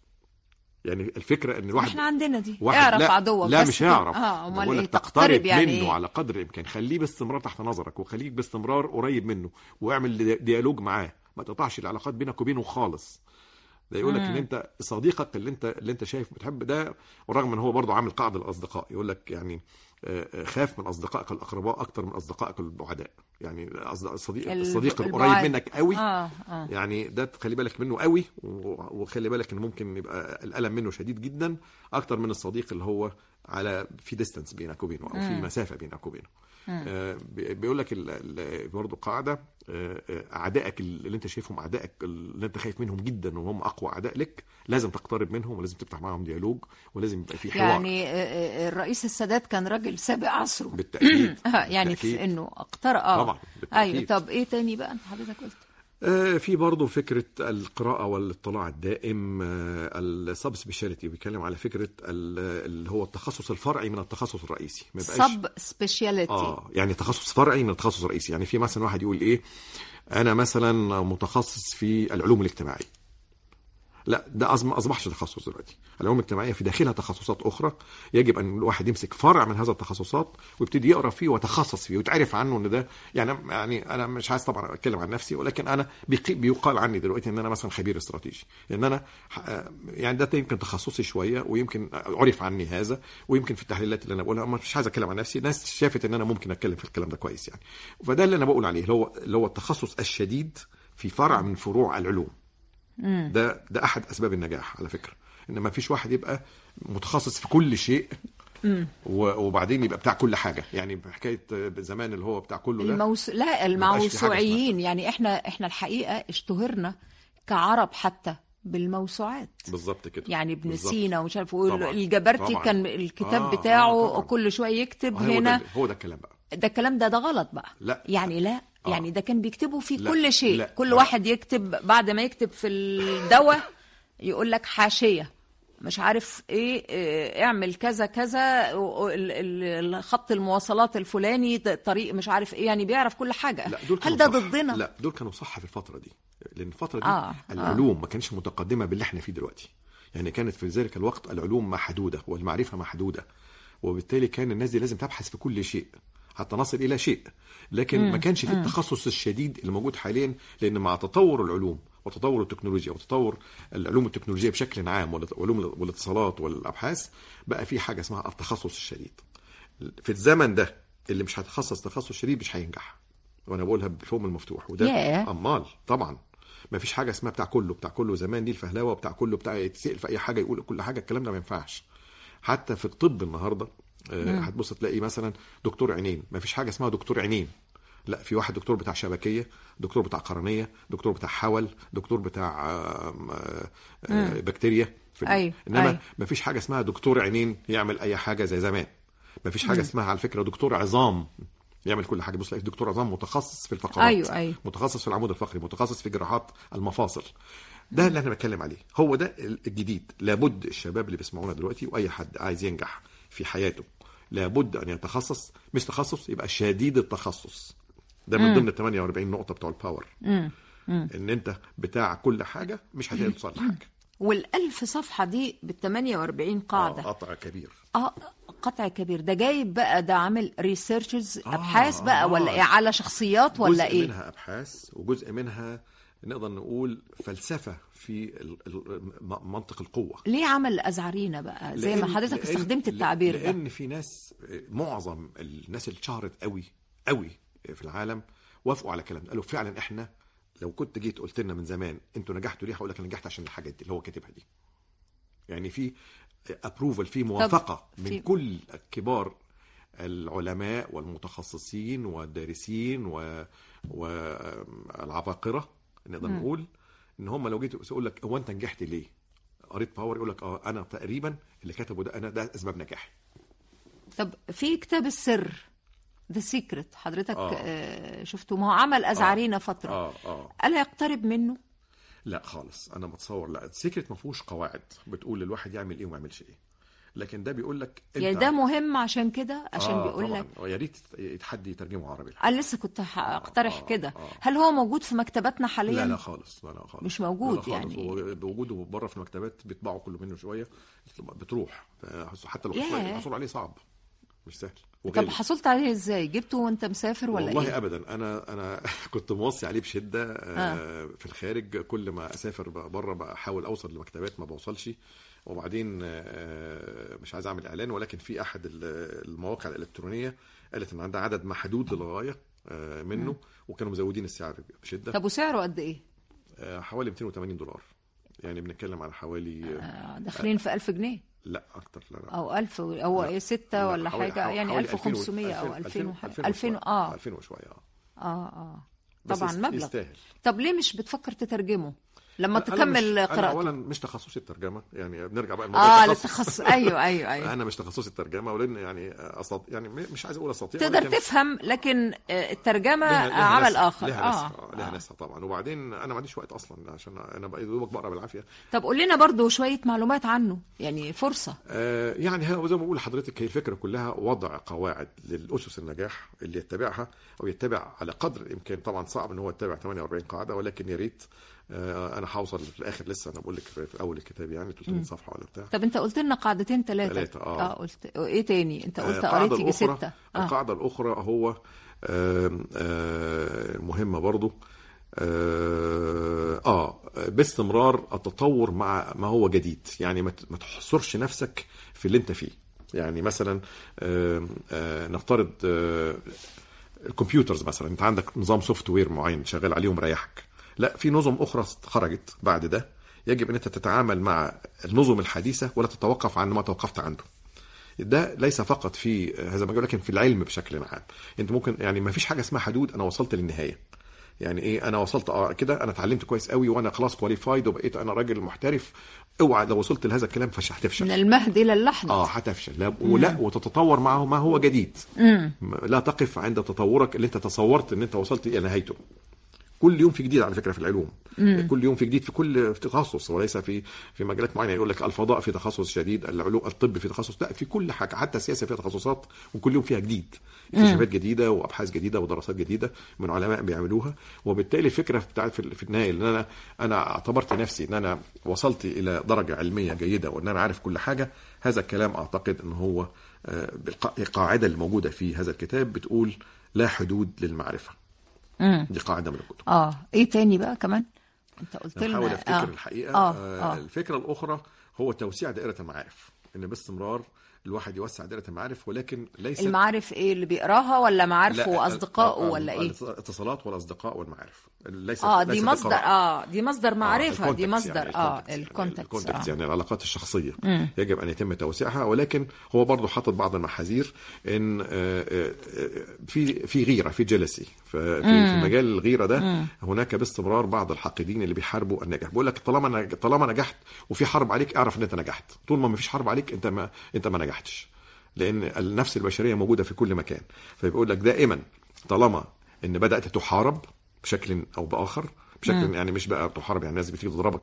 يعني الفكره ان الواحد
احنا عندنا دي اعرف
لا
عدوك
لا مش هيعرف.
اه امال ايه؟
تقترب يعني منه إيه؟ على قدر الامكان. خليه باستمرار تحت نظرك وخليك باستمرار قريب منه واعمل ديالوج معاه. ما تقطعش العلاقات بينك وبينه خالص. ده يقول لك ان انت صديقك اللي انت اللي انت شايف بتحب ده، ورغم ان هو برضه عامل قاعده للاصدقاء يقول لك يعني خاف من اصدقائك الاقرباء اكتر من اصدقائك البعداء. يعني الصديق الصديق القريب منك قوي آه آه. يعني ده تخلي بالك منه قوي، وخلي بالك ان ممكن يبقى الالم منه شديد جدا اكتر من الصديق اللي هو على في ديستانس بينك وبينه او في مسافه بينك وبينه. آه بيقول لك برضه قاعده آه اعدائك اللي انت شايفهم اعدائك اللي انت خايف منهم جدا وهم اقوى اعداء لك لازم تقترب منهم ولازم تفتح معاهم ديالوج ولازم يبقى في حوار.
يعني الرئيس السادات كان راجل سابق عصره
بالتاكيد.
يعني
بالتأكيد.
في انه اقترب اه
طبعا
ايوه. طب ايه تاني بقى انت حضرتك قلت؟
آه في برضه فكرة القراءة والاطلاع الدائم. آه السب سبيشاليتي بيتكلم على فكرة اللي هو التخصص الفرعي من التخصص الرئيسي.
ما يبقاش سب سبيشاليتي
اه يعني تخصص فرعي من التخصص الرئيسي. يعني في مثلا واحد يقول ايه انا مثلا متخصص في العلوم الاجتماعية. لا ده ما اصبحش تخصص دلوقتي. العلوم الاجتماعيه في داخلها تخصصات اخرى يجب ان الواحد يمسك فرع من هذا التخصصات ويبتدي يقرا فيه ويتخصص فيه ويتعرف عنه ان ده يعني يعني انا مش عايز طبعا اتكلم عن نفسي، ولكن انا بيقال عني دلوقتي ان انا مثلا خبير استراتيجي. ان انا يعني ده يمكن تخصصي شويه ويمكن عرف عني هذا، ويمكن في التحليلات اللي انا بقولها مش عايز اتكلم عن نفسي. الناس شافت ان انا ممكن اتكلم في الكلام ده كويس يعني. فده اللي انا بقول عليه اللي هو اللي هو التخصص الشديد في فرع من فروع العلوم. ده ده احد اسباب النجاح على فكره. ان ما فيش واحد يبقى متخصص في كل شيء وبعدين يبقى بتاع كل حاجه. يعني حكايه زمان اللي هو بتاع كله ده
الموس... لا الموسوعيين. يعني احنا احنا الحقيقه اشتهرنا كعرب حتى بالموسوعات
بالظبط كده.
يعني ابن سينا ومش عارف الجبرتي طبعًا. كان الكتاب آه بتاعه آه كل شويه يكتب هنا.
هو ده الكلام بقى.
ده الكلام ده ده غلط بقى.
لا
يعني لا آه. يعني ده كان بيكتبوا فيه
لا.
كل شيء.
لا.
كل
لا.
واحد يكتب بعد ما يكتب في الدواء يقول لك حاشيه مش عارف ايه, إيه اعمل كذا كذا خط المواصلات الفلاني طريق مش عارف ايه. يعني بيعرف كل حاجه. هل ده ضدنا؟
لا دول كانوا صح في الفتره دي، لان الفتره دي آه. العلوم آه. ما كانش متقدمه باللي احنا فيه دلوقتي. يعني كانت في ذلك الوقت العلوم محدوده والمعرفه محدوده، وبالتالي كان الناس دي لازم تبحث في كل شيء حتى نصل الى شيء. لكن مم. ما كانش في التخصص الشديد اللي موجود حاليا، لان مع تطور العلوم وتطور التكنولوجيا وتطور العلوم التكنولوجيه بشكل عام والعلوم والاتصالات والابحاث بقى في حاجه اسمها التخصص الشديد. في الزمن ده اللي مش هيتخصص تخصص شديد مش هينجح، وانا بقولها بالفم المفتوح. وده
yeah.
امال طبعا ما فيش حاجه اسمها بتاع كله بتاع كله زمان دي الفهلاوه بتاع كله بتاع يتسال في اي حاجه يقول كل حاجه. الكلام ده ما ينفعش. حتى في الطب النهارده هتبص تلاقي مثلا دكتور عينين، ما فيش حاجه اسمها دكتور عينين. لا، في واحد دكتور بتاع شبكيه، دكتور بتاع قرنيه، دكتور بتاع حول، دكتور بتاع آم، آه، آه، بكتيريا في
أيوة،
انما
أيوة.
ما فيش حاجه اسمها دكتور عينين يعمل اي حاجه زي زمان. ما فيش حاجه اسمها على فكره دكتور عظام يعمل كل حاجه. بص، لقيت دكتور عظام متخصص في الفقرات،
أيوة، أيوة.
متخصص في العمود الفقري، متخصص في جراحات المفاصل. ده اللي انا بتكلم عليه، هو ده الجديد. لابد الشباب اللي بيسمعونا دلوقتي واي حد عايز ينجح في حياته لابد ان يتخصص، مش تخصص يبقى شديد التخصص. ده من ضمن ال ثمانية وأربعين نقطه بتوع الباور، ان انت بتاع كل حاجه مش هتوصل لحاجه.
والألف صفحة دي بالثمانية وأربعين قاعدة،
آه، قطع كبير.
اه قطع كبير. ده جايب بقى، ده عامل ريسيرشز،
آه
ابحاث بقى
آه
ولا ايه، على شخصيات ولا
جزء
ايه؟
منها ابحاث وجزء منها نقدر نقول فلسفه في ال- ال- منطق القوه.
ليه عمل أزعرينا بقى زي ما
لأن-
حضرتك
لأن-
استخدمت التعبير ده؟
لان في ناس، معظم الناس اللي اتشهرت قوي قوي في العالم وافقوا على كلام، قالوا فعلا احنا لو كنت جيت قلت لنا من زمان انتوا نجحتوا ليه، هقول لك انا نجحت عشان الحاجات دي اللي هو كاتبها دي. يعني في ابروفل، في موافقه من
في-
كل كبار العلماء والمتخصصين والدارسين و... والعباقره، نقدر نقول ان هم لو جيت اقول لك هو انت نجحت ليه، قريت باور، يقول لك اه انا تقريبا اللي كتبه ده انا ده اسباب نجاحي.
طب في كتاب السر، ذا سيكريت، حضرتك
آه.
آه شفته؟ ما هو عمل أزعرينا فترة.
اه اه
ألا يقترب منه؟
لا خالص، انا متصور لا، السيكريت ما فيهوش قواعد بتقول للواحد يعمل ايه وما يعملش ايه، لكن ده بيقول لك انت
يعني ده مهم عشان كده، عشان
آه
بيقول
طبعاً.
لك.
ويا ريت حد يترجمه عربي.
انا لسه كنت هقترح
آه،
كده.
آه.
هل هو موجود في مكتباتنا حاليا؟
لا لا خالص، لا لا خالص،
مش موجود
لا لا خالص.
يعني.
هو بوجوده بره في المكتبات بيطبعوا كله منه شويه، بتروح حتى لو
ياه.
الحصول عليه صعب، مش سهل
طب
وغالي.
حصلت عليه ازاي؟ جبته وانت مسافر ولا
والله
ايه؟
ابدا، انا انا كنت موصي عليه بشده آه. في الخارج، كل ما اسافر بره بحاول اوصل لمكتبات ما بوصلش. وبعدين آه مش عايز اعمل اعلان، ولكن في احد المواقع الالكترونيه قالت ان عندها عدد محدود للغايه آه منه، م. وكانوا مزودين السعر بشده.
طب وسعره قد ايه؟
آه حوالي مئتين وثمانين دولار، يعني بنتكلم على حوالي
آه داخلين في ألف جنيه.
لا اكتر، لا لا
او ألف، هو ايه ستة ولا
حوالي
حاجه، يعني ألف وخمسمية او ألفين
ألفين
ألفين اه
ألفين وشويه اه
اه اه
بس
طبعا مبلغ
يستاهل.
طب ليه مش بتفكر تترجمه لما
لا، أنا
تكمل
مش-
قراءته؟
انا اولا مش تخصصي الترجمه، يعني بنرجع بقى الموضوع
اه
التخصص.
للتخصص. ايوه ايوه ايوه
انا مش تخصصي الترجمه، ولان يعني أصط... يعني مش عايز اقول اساطير،
تقدر
ولكن
تفهم، لكن آه، الترجمه
لها- لها
عمل
ناسها-
اخر.
لها
اه
ناسها لها ناسها طبعا. وبعدين انا ما عنديش وقت اصلا، عشان انا بقى دوبك بقرا بالعافيه.
طب قول لنا برضو شويه معلومات عنه، يعني فرصه.
آه يعني هو زي ما بقول لحضرتك، هي الفكره كلها وضع قواعد للاسس النجاح اللي يتبعها او يتبع على قدر الامكان. طبعا صعب ان هو يتبع ثمانية وأربعين قاعده، ولكن يا ريت. آه انا هوصل في الاخر لسه، انا بقول لك في في اول الكتاب يعني ثلاثمية صفحه ولا بتاع.
طب انت قلت لنا قاعدتين ثلاثه.
ثلاثة، آه.
اه قلت ايه تاني؟ انت قلت
آه،
قريت
القاعدة
يجي
الأخرى-
سته.
القاعدة الأخرى هو آه آه مهمة برضو، آه, آه باستمرار التطور مع ما هو جديد. يعني ما ت- ما تحصرش نفسك في اللي انت فيه. يعني مثلا آه آه نفترض آه الكمبيوترز مثلا، انت عندك نظام سوفت وير معين شغال عليه ومريحك، لا، في نظم أخرى خرجت بعد ده يجب ان انت تتعامل مع النظم الحديثة ولا تتوقف عن ما توقفت عنده. ده ليس فقط في هذا المجال، لكن في العلم بشكل عام. انت ممكن يعني ما فيش حاجه اسمها حدود انا وصلت للنهايه. يعني ايه انا وصلت اه كده، انا اتعلمت كويس قوي وانا خلاص كواليفايد وبقيت انا راجل محترف. اوعى لو وصلت لهذا الكلام فش هتفشل.
من المهد الى اللحد.
اه هتفشل. لا ولا وتتطور معه ما هو جديد.
مم.
لا تقف عند تطورك اللي انت تصورت ان انت وصلت الى نهايته. كل يوم في جديد على فكره في العلوم. مم. كل يوم في جديد في كل في تخصص، وليس في في مجالات معينه. يقول لك الفضاء في تخصص شديد، العلوم الطب في تخصص، لا، في كل حاجه، حتى السياسه فيها تخصصات، وكل يوم فيها جديد، اكتشافات جديده وابحاث جديده ودراسات جديده من علماء بيعملوها. وبالتالي الفكره بتاعت في النهايه ان انا انا اعتبرت نفسي ان انا وصلت الى درجه علميه جيده وان انا عارف كل حاجه. هذا الكلام اعتقد ان هو القاعده الموجوده في هذا الكتاب بتقول لا حدود للمعرفه.
مم.
دي قاعده من الكتب.
اه ايه تاني بقى كمان انت قلت لنا؟
بحاول افتكر
آه.
الحقيقه.
آه.
آه.
آه.
الفكره الاخرى هو توسيع دائره المعارف، ان باستمرار الواحد يوسع دائره المعارف، ولكن ليس
المعارف ايه اللي بيقراها ولا معارفه واصدقائه ولا ايه؟
الاتصالات والاصدقاء والمعارف ليس
اه دي مصدر اه دي مصدر معرفه، آه دي مصدر
يعني
اه الكونتكست
الكونتكست
يعني,
يعني العلاقات الشخصيه
مم.
يجب ان يتم توسيعها، ولكن هو برضه حاطط بعض المحاذير ان في في غيره، في جلسي في في مجال الغيره ده. مم. هناك باستمرار بعض الحاقدين اللي بيحاربوا النجاح، بيقول لك طالما طالما نجحت وفي حرب عليك اعرف ان انت نجحت، طول ما ما فيش حرب عليك انت ما انت ما نجحتش، لان النفس البشريه موجوده في كل مكان. فبيقول لك دائما طالما ان بدات تحارب بشكل او باخر، بشكل مم. يعني مش بقى تحارب يعني الناس بتيجي تضربك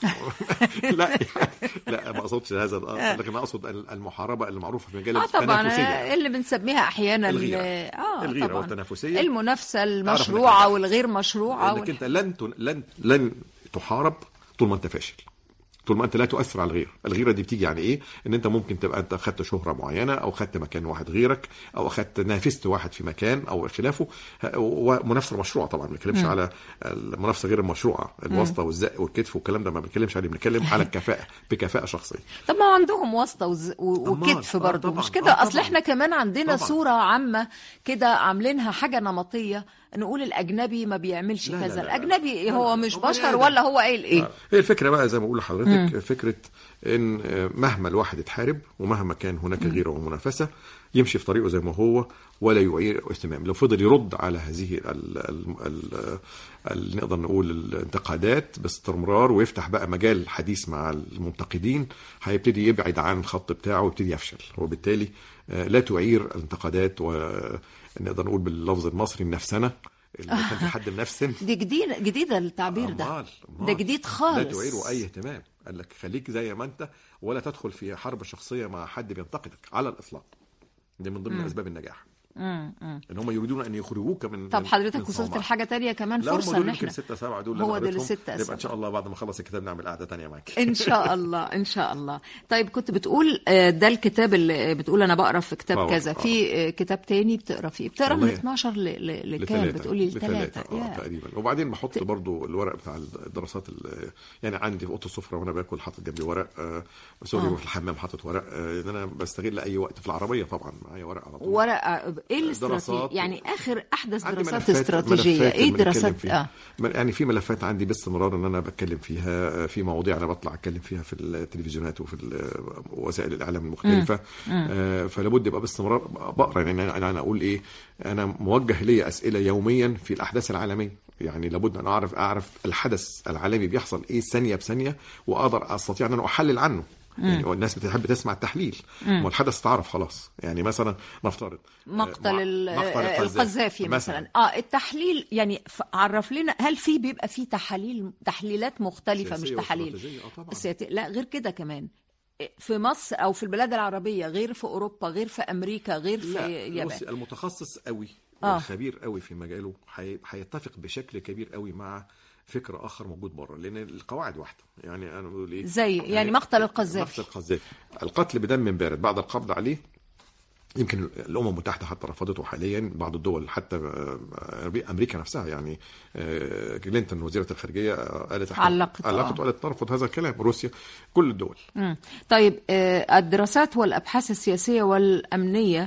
لا يعني لا ما اقصدش هذا، لكن اقصد المحاربه المعروفه في مجال
آه
التنافسيه،
طبعا اللي بنسميها احيانا
الغيره,
آه
الغيرة والتنافسيه،
المنافسه المشروعه والغير مشروعه،
انك انت لن لن لن تحارب طول ما انت فاشل، طول ما انت لا تؤثر على الغير. الغيره دي بتيجي يعني ايه؟ ان انت ممكن تبقى انت خدت شهره معينه، او خدت مكان واحد غيرك، او اخدت نافست واحد في مكان او خلافه، ومنافسه مشروعه. طبعا ما بنتكلمش على المنافسه غير المشروعه، الواسطه والزق والكتف والكلام ده ما بنتكلمش عليه، بنتكلم على الكفاءه بكفاءه شخصيه.
طب ما عندهم واسطه وز... وكتف برضه آه مش كده؟ آه اصل احنا كمان عندنا طبعًا. صوره عامه كده عاملينها حاجه نمطيه، نقول الاجنبي ما بيعملش لا كذا، لا لا الاجنبي لا هو لا مش بشر ولا هو قايل ايه؟
هي الفكره بقى زي ما بقول لحضرتك، فكره ان مهما الواحد يتحارب ومهما كان هناك غيره ومنافسه يمشي في طريقه زي ما هو ولا يعير اهتمام. لو فضل يرد على هذه ال ال ال ال نقدر نقول الانتقادات باستمرار ويفتح بقى مجال حديث مع المنتقدين، هيبتدي يبعد عن الخط بتاعه ويبتدي يفشل، وبالتالي لا تعير الانتقادات، ونقدر نقول باللفظ المصري النفسنه اللي كان في حد النفسن
دي جديده جديده التعبير ده
أمال. أمال.
ده جديد خالص،
لا تعيره اي اهتمام. قال لك خليك زي ما انت ولا تدخل في حرب شخصيه مع حد بينتقدك على الاطلاق. دي من ضمن م. اسباب النجاح، امم ان هم يريدون ان يخرجوك من.
طب حضرتك وصلت لحاجه تانية كمان فرصه ان احنا
ستة سبعة دول
هو دول الستة
نبقى ان شاء الله بعد ما نخلص الكتاب نعمل قعده تانية معاك
ان شاء الله ان شاء الله. طيب كنت بتقول ده الكتاب اللي بتقول انا بقرا في كتاب كذا، في كتاب تاني بتقرا فيه، بتقرا من اتناشر لكام؟ بتقولي لثلاثة
اه تقريبا. وبعدين بحط ت... برضو الورق بتاع الدراسات يعني عندي في اوضه السفره وانا باكل حاطط جنبي ورق، آه سوري آه. في الحمام حاطط ورق، آه ان انا بستغل اي وقت في العربيه طبعا معايا ورق على طول.
ورق ايه الاستراتيجيه يعني اخر احدث دراسات استراتيجيه؟ ايه دراسات اه
يعني في ملفات عندي باستمرار ان انا بتكلم فيها، في مواضيع انا بطلع اتكلم فيها في التلفزيونات وفي وسائل الاعلام المختلفه، آه فلابد يبقى باستمرار بقرا. يعني انا انا اقول ايه، انا موجه لي اسئله يوميا في الاحداث العالميه، يعني لابد ان اعرف اعرف الحدث العالمي بيحصل ايه ثانيه بثانيه، واقدر استطيع ان انا احلل عنه. يعني الناس بتحب تسمع التحليل، والحدث تعرف خلاص. يعني مثلا نفترض
مقتل القذافي مثلا. مثلا اه التحليل يعني عرف لنا، هل في بيبقى في تحاليل تحليلات مختلفه مش تحاليل سياسيه؟ لا غير كده كمان في مصر او في البلاد العربيه، غير في اوروبا، غير في امريكا، غير في اليابان.
المتخصص قوي والخبير قوي في مجاله هيتفق بشكل كبير قوي مع فكر اخر موجود بره، لان القواعد واحده. يعني انا بقول ايه،
زي يعني, يعني مقتل القذافي،
مقتل القذافي القتل بدم بارد بعد القبض عليه. يمكن الامم المتحده حتى رفضته حاليا، بعض الدول حتى امريكا نفسها، يعني كلينتون وزيره الخارجيه قالت
علقت
علقت وقالت ترفض هذا الكلام، روسيا، كل الدول.
مم. طيب الدراسات والابحاث السياسيه والامنيه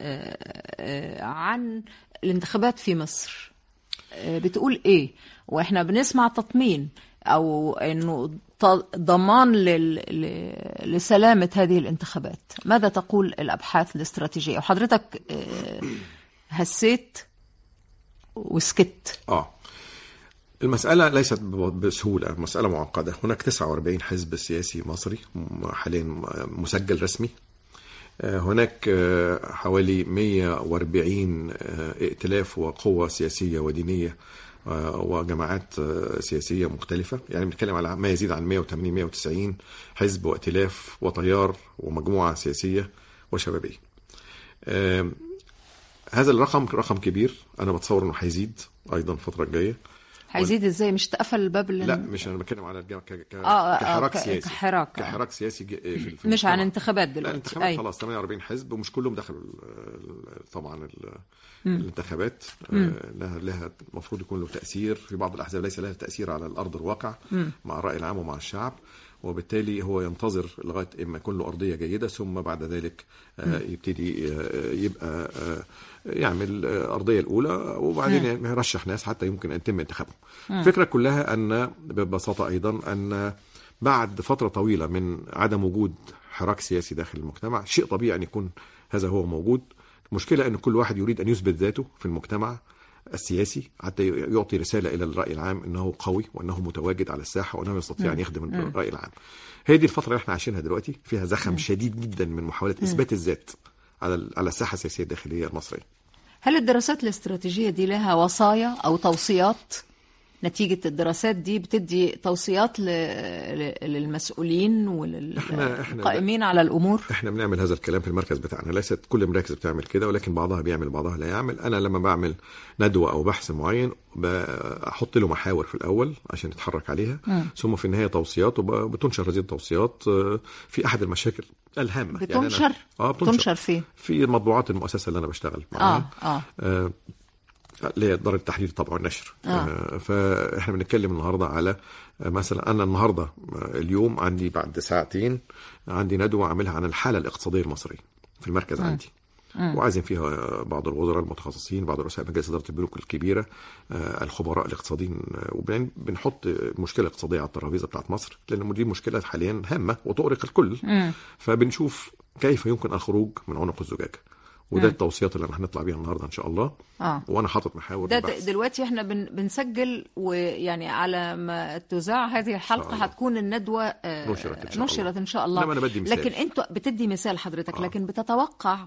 عن الانتخابات في مصر بتقول ايه؟ واحنا بنسمع تطمين او انه ضمان لل... لسلامه هذه الانتخابات، ماذا تقول الابحاث الاستراتيجيه؟ وحضرتك هسيت وسكت.
اه المسألة ليست بسهولة، مسألة معقدة. هناك تسعة وأربعين حزب سياسي مصري حاليا مسجل رسمي، هناك حوالي مئة وأربعين ائتلاف وقوة سياسية ودينية وجماعات سياسية مختلفة، يعني بنتكلم على ما يزيد عن مئة وثمانين مئة وتسعين حزب وائتلاف وتيار ومجموعة سياسية وشبابية. هذا الرقم رقم كبير، أنا بتصور أنه هيزيد أيضا الفترة الجاية.
هيزيد ازاي؟ مش تقفل الباب اللي
لا مش انا بتكلم على الجامعة ك... ك...
آه
كحراك
آه
سياسي
كحراك
كحراك سياسي في في
مش عن انتخابات دلوقتي.
لا الانتخابات أي. خلاص ثمانية وأربعين حزب ومش كلهم دخلوا طبعا الانتخابات، لها لها المفروض يكون له تاثير في بعض الاحزاب، ليس لها تاثير على الارض الواقع مم. مع الراي العام ومع الشعب. وبالتالي هو ينتظر لغايه اما يكون له ارضيه جيده، ثم بعد ذلك يبتدي يبقى يعمل ارضيه الاولى، وبعدين يرشح ناس حتى يمكن ان يتم انتخابهم. الفكره كلها ان ببساطه ايضا ان بعد فتره طويله من عدم وجود حراك سياسي داخل المجتمع، شيء طبيعي ان يكون هذا هو موجود. المشكله ان كل واحد يريد ان يثبت ذاته في المجتمع السياسي حتى يعطي رسالة إلى الرأي العام أنه قوي وأنه متواجد على الساحة وأنه يستطيع أن يخدم الرأي العام. هي دي الفترة اللي احنا عايشينها دلوقتي، فيها زخم شديد جدا من محاولة إثبات الذات على على الساحة السياسية الداخلية المصرية.
هل الدراسات الاستراتيجية دي لها وصايا أو توصيات؟ نتيجة الدراسات دي بتدي توصيات للمسؤولين وللقائمين على الأمور؟
احنا بنعمل هذا الكلام في المركز بتاعنا، ليست كل المراكز بتعمل كده، ولكن بعضها بيعمل بعضها لا يعمل. أنا لما بعمل ندوة أو بحث معين بحط له محاور في الأول عشان يتحرك عليها، م. ثم في النهاية توصيات، وبتنشر هذه التوصيات في أحد المشاكل الهامة.
بتنشر؟
يعني آه بتنشر.
بتنشر فيه؟
في مطبوعات المؤسسة اللي أنا بشتغل معاها.
آه. آه.
آه اللي هي دار التحرير طبعا والنشر. آه. آه فاحنا بنتكلم النهارده على آه مثلا انا النهارده آه اليوم عندي بعد ساعتين عندي ندوه اعملها عن الحاله الاقتصاديه المصريه في المركز. م. عندي م. وعازم فيها بعض الوزراء المتخصصين، بعض رؤساء مجالس اداره البنوك الكبيره، آه الخبراء الاقتصاديين، آه وبنحط المشكله الاقتصاديه على الترابيزه بتاعت مصر، لان دي مشكله حاليا هامه وتؤرق الكل. م. فبنشوف كيف يمكن الخروج من عنق الزجاجه، وده التوصيات اللي هنطلع بيها النهارده ان شاء الله. آه. وانا حاطط محاور
ده البحث. دلوقتي احنا بن بنسجل، ويعني على ما تذاع هذه الحلقه هتكون الندوه آه
نشرت ان شاء
نشرت
الله,
إن شاء الله.
أنا بدي مثال.
لكن انت بتدي مثال حضرتك. آه. لكن بتتوقع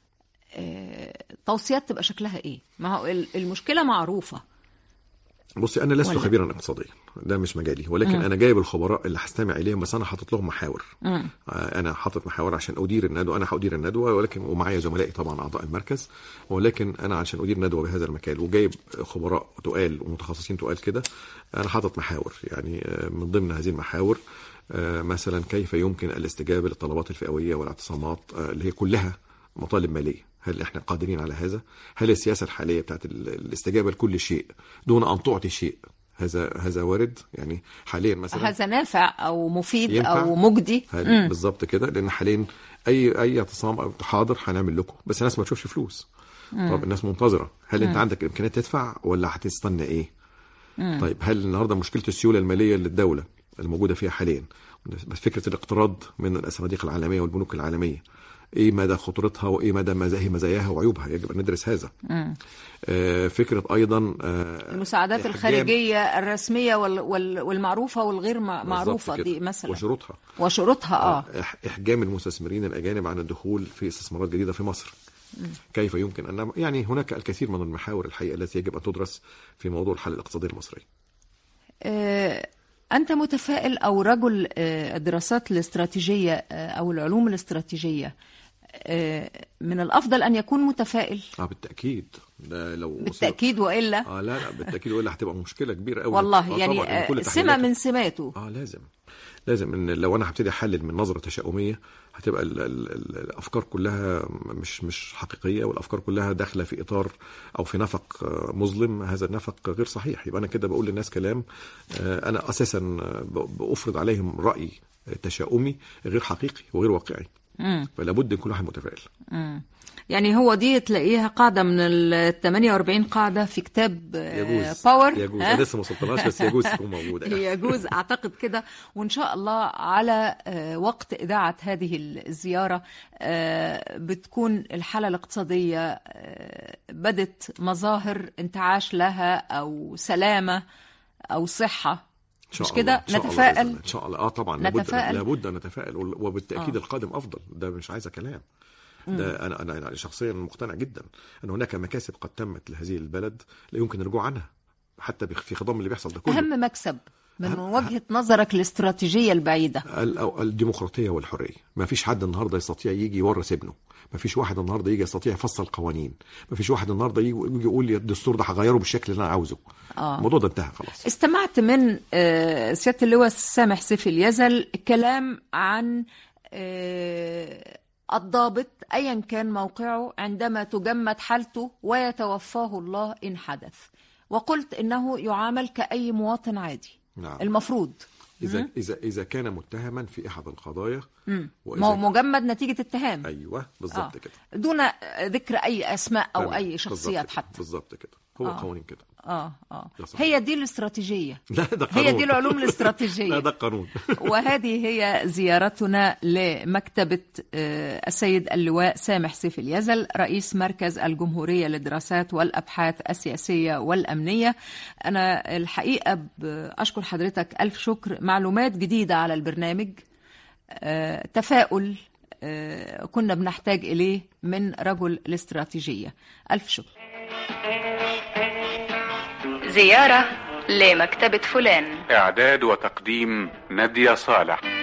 آه توصيات تبقى شكلها ايه؟ ما هو المشكله معروفه.
بصي انا لست خبيرا اقتصاديا، ده مش مجالي، ولكن م. انا جايب الخبراء اللي هستمع اليهم، بس انا حاطط لهم محاور. م. انا حاطط محاور عشان ادير الندوه، انا هادير الندوه، ولكن ومعايا زملائي طبعا اعضاء المركز، ولكن انا عشان ادير ندوه بهذا المكان وجايب خبراء تقال ومتخصصين تقال كده، انا حاطط محاور. يعني من ضمن هذه المحاور مثلا كيف يمكن الاستجابه للطلبات الفئويه والاعتصامات اللي هي كلها مطالب ماليه. هل احنا قادرين على هذا؟ هل السياسه الحاليه بتاعت الاستجابه لكل شيء دون ان تعطي شيء، هذا هذا وارد؟ يعني حاليا مثلا
هذا نافع او مفيد او مجدي؟
بالظبط كده، لان حاليا اي اي اعتصام او حاضر هنعمل لكم، بس الناس ما تشوفش فلوس. مم. طب الناس منتظره، هل مم. انت عندك الامكانيات تدفع ولا هتستنى ايه؟ مم. طيب هل النهارده مشكله السيوله الماليه للدوله الموجوده فيها حاليا، بس فكره الاقتراض من الصناديق العالميه والبنوك العالميه، ايه مدى خطورتها وايه مدى مزاياها وعيوبها؟ يجب ان ندرس هذا. آه فكره ايضا آه
المساعدات الخارجيه الرسميه وال وال والمعروفه والغير معروفه دي مثلا،
وشروطها
وشروطها اه
احجام المستثمرين الاجانب عن الدخول في استثمارات جديده في مصر. مم. كيف يمكن ان يعني هناك الكثير من المحاور الحقيقه التي يجب ان تدرس في موضوع الحل الاقتصادي المصري.
آه أنت متفائل أو رجل الدراسات الاستراتيجية أو العلوم الاستراتيجية، من الأفضل أن يكون متفائل؟
آه بالتأكيد. ده لو
بالتأكيد وإلا
آه لا لا بالتأكيد وإلا هتبقى مشكلة كبيرة قوي.
والله آه يعني سمة من سماته.
آه لازم لازم إن لو أنا هبتدي أحلل من نظرة تشاؤمية هتبقى ال ال ال الأفكار كلها مش مش حقيقية، والأفكار كلها داخلة في إطار أو في نفق مظلم. هذا النفق غير صحيح. يبقى أنا كده بقول للناس كلام أنا أساسا بأفرض عليهم رأي تشاؤمي غير حقيقي وغير واقعي. مم. فلا بد يكون واحد متفائل.
مم. يعني هو دي تلاقيها قاعدة من ال ثمانية وأربعين قاعدة في كتاب
يجوز.
باور.
يجوز أنا لسه ما وصلتلهاش بس يجوز تكون موجودة.
يجوز أعتقد كده. وإن شاء الله على وقت إذاعة هذه الزيارة بتكون الحالة الاقتصادية بدت مظاهر انتعاش لها أو سلامة أو صحة. مش كده نتفائل
ان شاء الله. اه طبعا لابد لابد ان نتفائل، وبالتاكيد آه. القادم افضل. ده مش عايزه كلام. ده انا انا شخصيا مقتنع جدا ان هناك مكاسب قد تمت لهذه البلد لا يمكن الرجوع عنها حتى في خضم اللي بيحصل ده كله.
اهم مكسب من أهم وجهة نظرك الاستراتيجية البعيدة
الديمقراطية والحرية. ما فيش حد النهاردة يستطيع يجي يورث ابنه، ما فيش واحد النهاردة يجي يستطيع يفصل قوانين، ما فيش واحد النهاردة يجي يقول لي الدستور ده هغيره بالشكل اللي انا عاوزه. آه. الموضوع ده انتهى خلاص.
استمعت من آه سيادة اللواء سامح سيف اليزل كلام عن آه الضابط أيا كان موقعه عندما تجمد حالته ويتوفاه الله إن حدث، وقلت إنه يعامل كأي مواطن عادي. نعم. المفروض
اذا اذا اذا كان متهما في احد القضايا.
ما هو مجمد نتيجه اتهام.
ايوه بالظبط
آه.
كده،
دون ذكر اي اسماء او اي شخصيات حتى.
بالظبط كده، هو
آه.
قوانين كده.
اه اه هي دي الاستراتيجيه.
لا ده قانون.
هي دي العلوم الاستراتيجيه.
لا ده قانون.
وهذه هي زيارتنا لمكتبة السيد اللواء سامح سيف اليزل، رئيس مركز الجمهورية للدراسات والأبحاث السياسية والأمنية. أنا الحقيقة أشكر حضرتك ألف شكر، معلومات جديدة على البرنامج، تفاؤل كنا بنحتاج إليه من رجل الاستراتيجية. ألف شكر.
زيارة لمكتبة فلان.
إعداد وتقديم نادية صالح.